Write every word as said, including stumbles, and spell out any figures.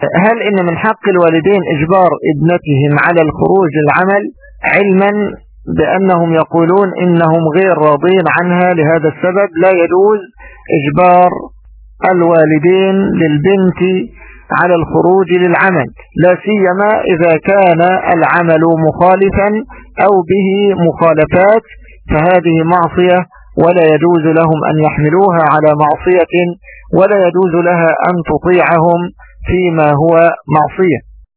هل إن من حق الوالدين إجبار ابنتهم على الخروج للعمل علما بأنهم يقولون إنهم غير راضين عنها لهذا السبب؟ لا يجوز إجبار الوالدين للبنت على الخروج للعمل، لا سيما إذا كان العمل مخالفا أو به مخالفات، فهذه معصية ولا يجوز لهم أن يحملوها على معصية، ولا يجوز لها أن تطيعهم فيما هو معصية.